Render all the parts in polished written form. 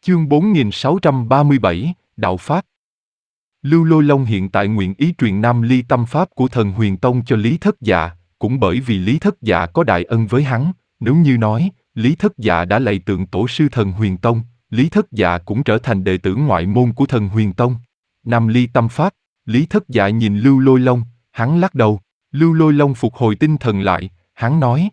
Chương 4637, Đạo Pháp. Lưu Lôi Long hiện tại nguyện ý truyền Nam Ly tâm pháp của Thần Huyền Tông cho Lý Thất Dạ, cũng bởi vì Lý Thất Dạ có đại ân với hắn, nếu như nói, Lý Thất Dạ đã lạy tượng tổ sư Thần Huyền Tông, Lý Thất Dạ cũng trở thành đệ tử ngoại môn của Thần Huyền Tông. Nam Ly tâm pháp, Lý Thất Dạ nhìn Lưu Lôi Long, hắn lắc đầu, Lưu Lôi Long phục hồi tinh thần lại, hắn nói.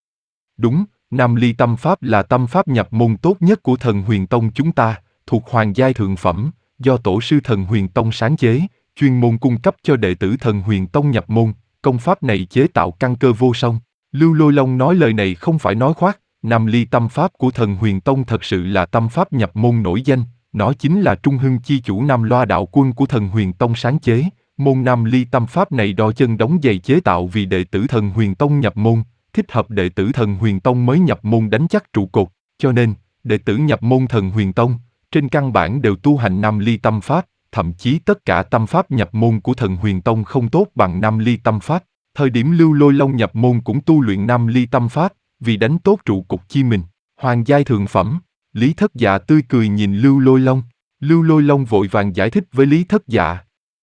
Đúng, Nam Ly tâm pháp là tâm pháp nhập môn tốt nhất của Thần Huyền Tông chúng ta, thuộc hoàng giai thượng phẩm, do tổ sư Thần Huyền Tông sáng chế, chuyên môn cung cấp cho đệ tử Thần Huyền Tông nhập môn, công pháp này chế tạo căn cơ vô song. Lưu Lôi Long nói lời này không phải nói khoác, Nam Ly tâm pháp của Thần Huyền Tông thật sự là tâm pháp nhập môn nổi danh, nó chính là Trung Hưng chi chủ Nam Loa đạo quân của Thần Huyền Tông sáng chế. Môn Nam Ly tâm pháp này đo chân đóng giày chế tạo vì đệ tử Thần Huyền Tông nhập môn, thích hợp đệ tử Thần Huyền Tông mới nhập môn đánh chắc trụ cột, cho nên, đệ tử nhập môn Thần Huyền Tông, trên căn bản đều tu hành Nam Ly tâm pháp, thậm chí tất cả tâm pháp nhập môn của Thần Huyền Tông không tốt bằng Nam Ly tâm pháp. Thời điểm Lưu Lôi Long nhập môn cũng tu luyện Nam Ly tâm pháp, vì đánh tốt trụ cột chi mình. Hoàng giai thượng phẩm, Lý Thất Dạ tươi cười nhìn Lưu Lôi Long. Lưu Lôi Long vội vàng giải thích với Lý Thất Dạ.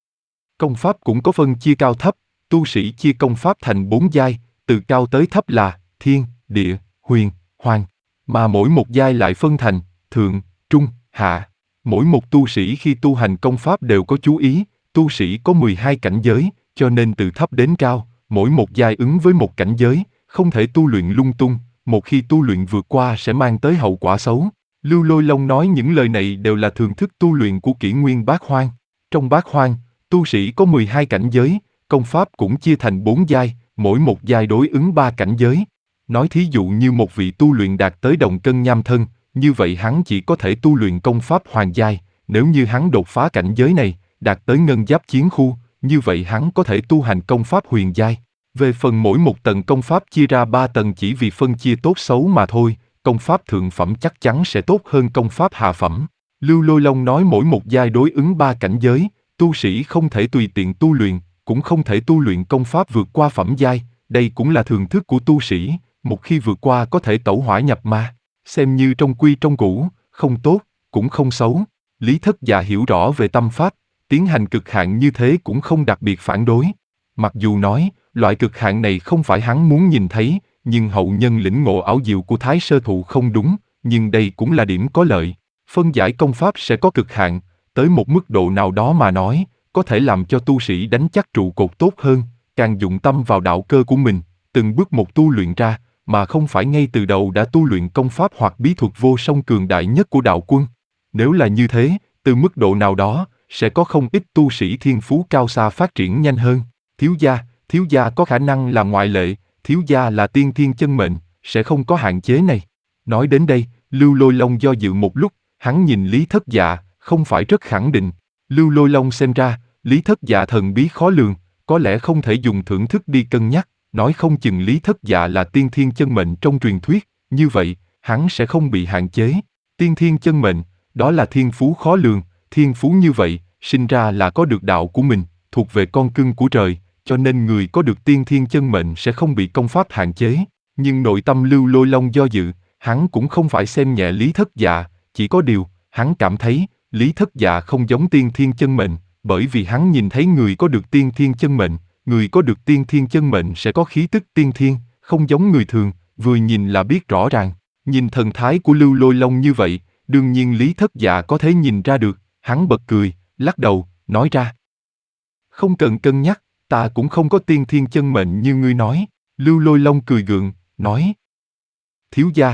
Công pháp cũng có phân chia cao thấp, tu sĩ chia công pháp thành 4 giai, từ cao tới thấp là thiên, địa, huyền, hoàng, mà mỗi một giai lại phân thành thượng, trung, hạ. Mỗi một tu sĩ khi tu hành công pháp đều có chú ý, tu sĩ có 12 cảnh giới, cho nên từ thấp đến cao, mỗi một giai ứng với một cảnh giới, không thể tu luyện lung tung, một khi tu luyện vượt qua sẽ mang tới hậu quả xấu. Lưu Lôi Long nói những lời này đều là thường thức tu luyện của Kỷ Nguyên Bát Hoang. Trong Bát Hoang, tu sĩ có 12 cảnh giới, công pháp cũng chia thành 4 giai, mỗi một giai đối ứng 3 cảnh giới. Nói thí dụ như một vị tu luyện đạt tới đồng cân nham thân, như vậy hắn chỉ có thể tu luyện công pháp hoàng giai, nếu như hắn đột phá cảnh giới này, đạt tới ngân giáp chiến khu, như vậy hắn có thể tu hành công pháp huyền giai. Về phần mỗi một tầng công pháp chia ra 3 tầng chỉ vì phân chia tốt xấu mà thôi, công pháp thượng phẩm chắc chắn sẽ tốt hơn công pháp hạ phẩm. Lưu Lôi Long nói mỗi một giai đối ứng 3 cảnh giới, tu sĩ không thể tùy tiện tu luyện, cũng không thể tu luyện công pháp vượt qua phẩm giai, đây cũng là thường thức của tu sĩ, một khi vượt qua có thể tẩu hỏa nhập ma, xem như trong quy trong cũ, không tốt, cũng không xấu. Lý Thất Dạ hiểu rõ về tâm pháp, tiến hành cực hạn như thế cũng không đặc biệt phản đối. Mặc dù nói, loại cực hạn này không phải hắn muốn nhìn thấy, nhưng hậu nhân lĩnh ngộ ảo diệu của Thái Sơ Thụ không đúng, nhưng đây cũng là điểm có lợi. Phân giải công pháp sẽ có cực hạn, tới một mức độ nào đó mà nói, có thể làm cho tu sĩ đánh chắc trụ cột tốt hơn, càng dụng tâm vào đạo cơ của mình, từng bước một tu luyện ra, mà không phải ngay từ đầu đã tu luyện công pháp hoặc bí thuật vô song cường đại nhất của đạo quân. Nếu là như thế, từ mức độ nào đó, sẽ có không ít tu sĩ thiên phú cao xa phát triển nhanh hơn. Thiếu gia có khả năng là ngoại lệ, thiếu gia là tiên thiên chân mệnh, sẽ không có hạn chế này. Nói đến đây, Lưu Lôi Long do dự một lúc, hắn nhìn Lý Thất Dạ, không phải rất khẳng định. Lưu Lôi Long xem ra, Lý Thất Dạ thần bí khó lường, có lẽ không thể dùng thưởng thức đi cân nhắc, nói không chừng Lý Thất Dạ là tiên thiên chân mệnh trong truyền thuyết, như vậy, hắn sẽ không bị hạn chế. Tiên thiên chân mệnh, đó là thiên phú khó lường, thiên phú như vậy, sinh ra là có được đạo của mình, thuộc về con cưng của trời, cho nên người có được tiên thiên chân mệnh sẽ không bị công pháp hạn chế. Nhưng nội tâm Lưu Lôi Long do dự, hắn cũng không phải xem nhẹ Lý Thất Dạ, chỉ có điều, hắn cảm thấy, Lý Thất Dạ không giống tiên thiên chân mệnh, bởi vì hắn nhìn thấy người có được tiên thiên chân mệnh, người có được tiên thiên chân mệnh sẽ có khí tức tiên thiên, không giống người thường, vừa nhìn là biết rõ ràng. Nhìn thần thái của Lưu Lôi Long như vậy, đương nhiên Lý Thất Dạ có thể nhìn ra được, hắn bật cười, lắc đầu, nói ra. Không cần cân nhắc, ta cũng không có tiên thiên chân mệnh như ngươi nói. Lưu Lôi Long cười gượng, nói. Thiếu gia,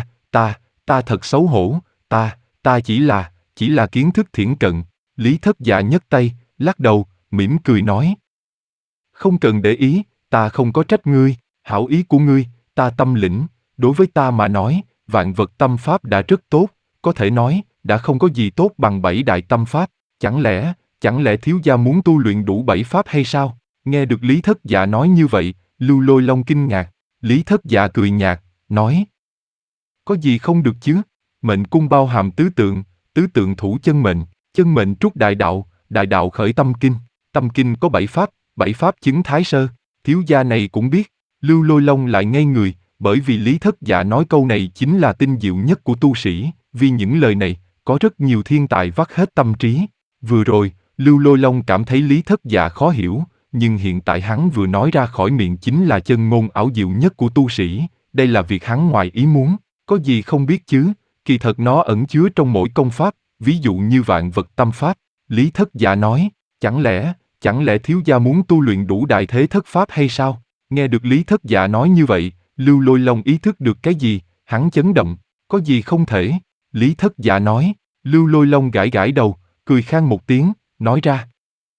ta thật xấu hổ, ta chỉ là kiến thức thiển cận. Lý Thất Dạ nhấc tay, lắc đầu, mỉm cười nói. Không cần để ý, ta không có trách ngươi, hảo ý của ngươi, ta tâm lĩnh, đối với ta mà nói, vạn vật tâm pháp đã rất tốt, có thể nói, đã không có gì tốt bằng 7 đại tâm pháp, chẳng lẽ thiếu gia muốn tu luyện đủ 7 pháp hay sao? Nghe được Lý Thất Dạ nói như vậy, Lưu Lôi Long kinh ngạc, Lý Thất Dạ cười nhạt, nói. Có gì không được chứ? Mệnh cung bao hàm tứ tượng thủ chân mệnh trúc đại đạo khởi tâm kinh có 7 pháp chứng Thái Sơ, thiếu gia này cũng biết. Lưu Lôi Long lại ngây người, bởi vì Lý Thất Dạ nói câu này chính là tinh diệu nhất của tu sĩ, vì những lời này, có rất nhiều thiên tài vắt hết tâm trí. Vừa rồi, Lưu Lôi Long cảm thấy Lý Thất Dạ khó hiểu, nhưng hiện tại hắn vừa nói ra khỏi miệng chính là chân ngôn ảo diệu nhất của tu sĩ, đây là việc hắn ngoài ý muốn, có gì không biết chứ, kỳ thật nó ẩn chứa trong mỗi công pháp, ví dụ như vạn vật tâm pháp. Lý Thất Dạ nói, chẳng lẽ thiếu gia muốn tu luyện đủ đại thế thất pháp hay sao? Nghe được Lý Thất Dạ nói như vậy, Lưu Lôi Long ý thức được cái gì, hắn chấn động, có gì không thể? Lý Thất Dạ nói, Lưu Lôi Long gãi gãi đầu, cười khan một tiếng, nói ra.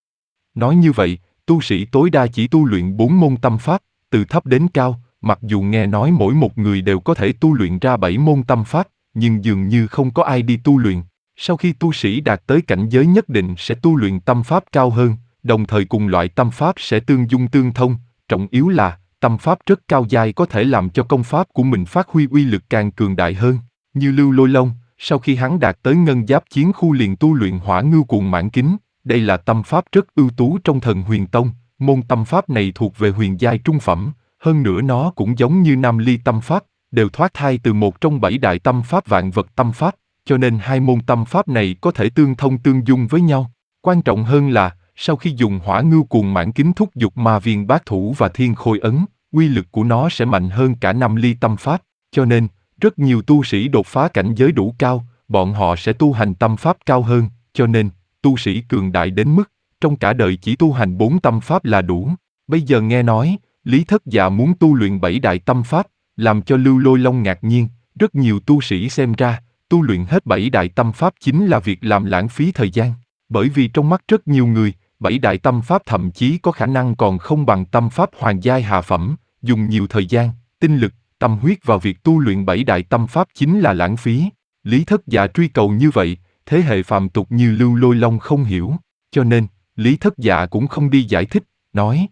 Nói như vậy, tu sĩ tối đa chỉ tu luyện 4 môn tâm pháp, từ thấp đến cao, mặc dù nghe nói mỗi một người đều có thể tu luyện ra 7 môn tâm pháp, nhưng dường như không có ai đi tu luyện. Sau khi tu sĩ đạt tới cảnh giới nhất định sẽ tu luyện tâm pháp cao hơn, đồng thời cùng loại tâm pháp sẽ tương dung tương thông, trọng yếu là tâm pháp rất cao giai có thể làm cho công pháp của mình phát huy uy lực càng cường đại hơn. Như Lưu Lôi Long, sau khi hắn đạt tới ngân giáp chiến khu liền tu luyện hỏa ngưu cuồng mãn kính, đây là tâm pháp rất ưu tú trong Thần Huyền Tông, môn tâm pháp này thuộc về huyền giai trung phẩm, hơn nữa nó cũng giống như Nam Ly tâm pháp, đều thoát thai từ một trong 7 đại tâm pháp vạn vật tâm pháp, cho nên hai môn tâm pháp này có thể tương thông tương dung với nhau. Quan trọng hơn là, sau khi dùng hỏa ngưu cuồng mãn kính thúc giục ma viên bát thủ và thiên khôi ấn, uy lực của nó sẽ mạnh hơn cả Nam Ly tâm pháp, cho nên, rất nhiều tu sĩ đột phá cảnh giới đủ cao, bọn họ sẽ tu hành tâm pháp cao hơn, cho nên, tu sĩ cường đại đến mức, trong cả đời chỉ tu hành 4 tâm pháp là đủ. Bây giờ nghe nói, Lý Thất Dạ muốn tu luyện 7 đại tâm pháp, làm cho Lưu Lôi Long ngạc nhiên, rất nhiều tu sĩ xem ra, tu luyện hết 7 đại tâm pháp chính là việc làm lãng phí thời gian, bởi vì trong mắt rất nhiều người, 7 đại tâm pháp thậm chí có khả năng còn không bằng tâm pháp hoàng giai hạ phẩm, dùng nhiều thời gian, tinh lực, tâm huyết vào việc tu luyện 7 đại tâm pháp chính là lãng phí. Lý Thất Dạ truy cầu như vậy, thế hệ phàm tục như Lưu Lôi Long không hiểu, cho nên, Lý Thất Dạ cũng không đi giải thích, nói.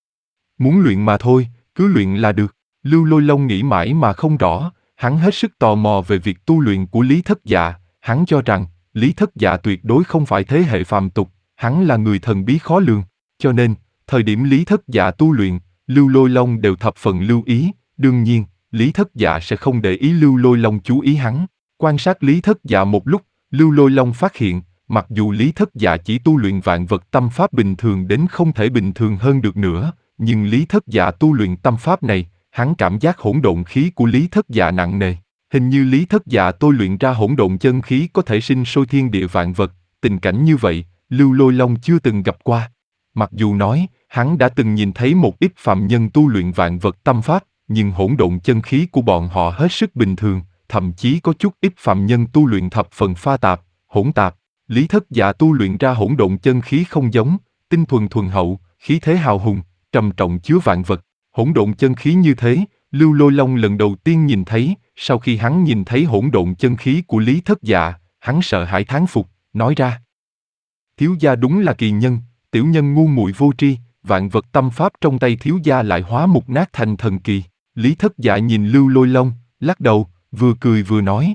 Muốn luyện mà thôi, cứ luyện là được. Lưu Lôi Long nghĩ mãi mà không rõ, hắn hết sức tò mò về việc tu luyện của Lý Thất Dạ, hắn cho rằng, Lý Thất Dạ tuyệt đối không phải thế hệ phàm tục, hắn là người thần bí khó lường, cho nên, thời điểm Lý Thất Dạ tu luyện, Lưu Lôi Long đều thập phần lưu ý, đương nhiên, Lý Thất Dạ sẽ không để ý Lưu Lôi Long chú ý hắn. Quan sát Lý Thất Dạ một lúc, Lưu Lôi Long phát hiện, mặc dù Lý Thất Dạ chỉ tu luyện vạn vật tâm pháp bình thường đến không thể bình thường hơn được nữa, nhưng Lý Thất Dạ tu luyện tâm pháp này, hắn cảm giác hỗn độn khí của Lý Thất Dạ nặng nề. Hình như Lý Thất Dạ tôi luyện ra hỗn độn chân khí có thể sinh sôi thiên địa vạn vật, tình cảnh như vậy, Lưu Lôi Long chưa từng gặp qua. Mặc dù nói, hắn đã từng nhìn thấy một ít phàm nhân tu luyện vạn vật tâm pháp, nhưng hỗn độn chân khí của bọn họ hết sức bình thường, thậm chí có chút ít phàm nhân tu luyện thập phần pha tạp, hỗn tạp. Lý Thất Dạ tu luyện ra hỗn độn chân khí không giống, tinh thuần thuần hậu, khí thế hào hùng, trầm trọng chứa vạn vật. Hỗn độn chân khí như thế, Lưu Lôi Long lần đầu tiên nhìn thấy, sau khi hắn nhìn thấy hỗn độn chân khí của Lý Thất Dạ, hắn sợ hãi thán phục, nói ra. Thiếu gia đúng là kỳ nhân, tiểu nhân ngu muội vô tri, vạn vật tâm pháp trong tay thiếu gia lại hóa mục nát thành thần kỳ. Lý Thất Dạ nhìn Lưu Lôi Long, lắc đầu, vừa cười vừa nói.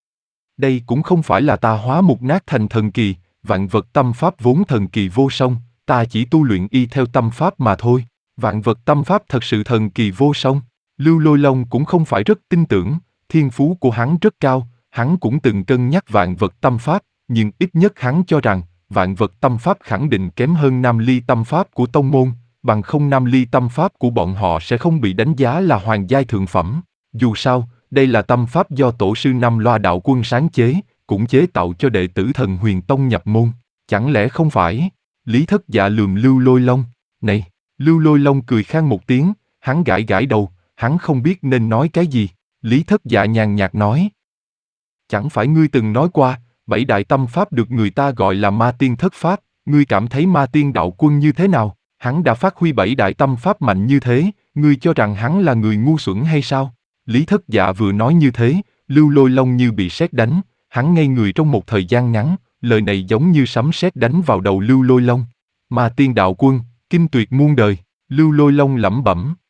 Đây cũng không phải là ta hóa mục nát thành thần kỳ, vạn vật tâm pháp vốn thần kỳ vô song, ta chỉ tu luyện y theo tâm pháp mà thôi. Vạn vật tâm pháp thật sự thần kỳ vô song. Lưu Lôi Long cũng không phải rất tin tưởng, thiên phú của hắn rất cao, hắn cũng từng cân nhắc vạn vật tâm pháp, nhưng ít nhất hắn cho rằng, vạn vật tâm pháp khẳng định kém hơn Nam Ly tâm pháp của tông môn, bằng không Nam Ly tâm pháp của bọn họ sẽ không bị đánh giá là hoàng giai thượng phẩm. Dù sao, đây là tâm pháp do tổ sư Nam Loa Đạo Quân sáng chế, cũng chế tạo cho đệ tử Thần Huyền Tông nhập môn. Chẳng lẽ không phải? Lý Thất Dạ lườm Lưu Lôi Long. Này! Lưu Lôi Long cười khan một tiếng, hắn gãi gãi đầu, hắn không biết nên nói cái gì. Lý Thất Dạ nhàn nhạt nói. Chẳng phải ngươi từng nói qua, 7 đại tâm pháp được người ta gọi là ma tiên thất pháp, ngươi cảm thấy ma tiên đạo quân như thế nào? Hắn đã phát huy 7 đại tâm pháp mạnh như thế, ngươi cho rằng hắn là người ngu xuẩn hay sao? Lý Thất Dạ vừa nói như thế, Lưu Lôi Long như bị sét đánh, hắn ngây người trong một thời gian ngắn, lời này giống như sấm sét đánh vào đầu Lưu Lôi Long. Ma tiên đạo quân, kinh tuyệt muôn đời, Lưu Lôi Long lẩm bẩm.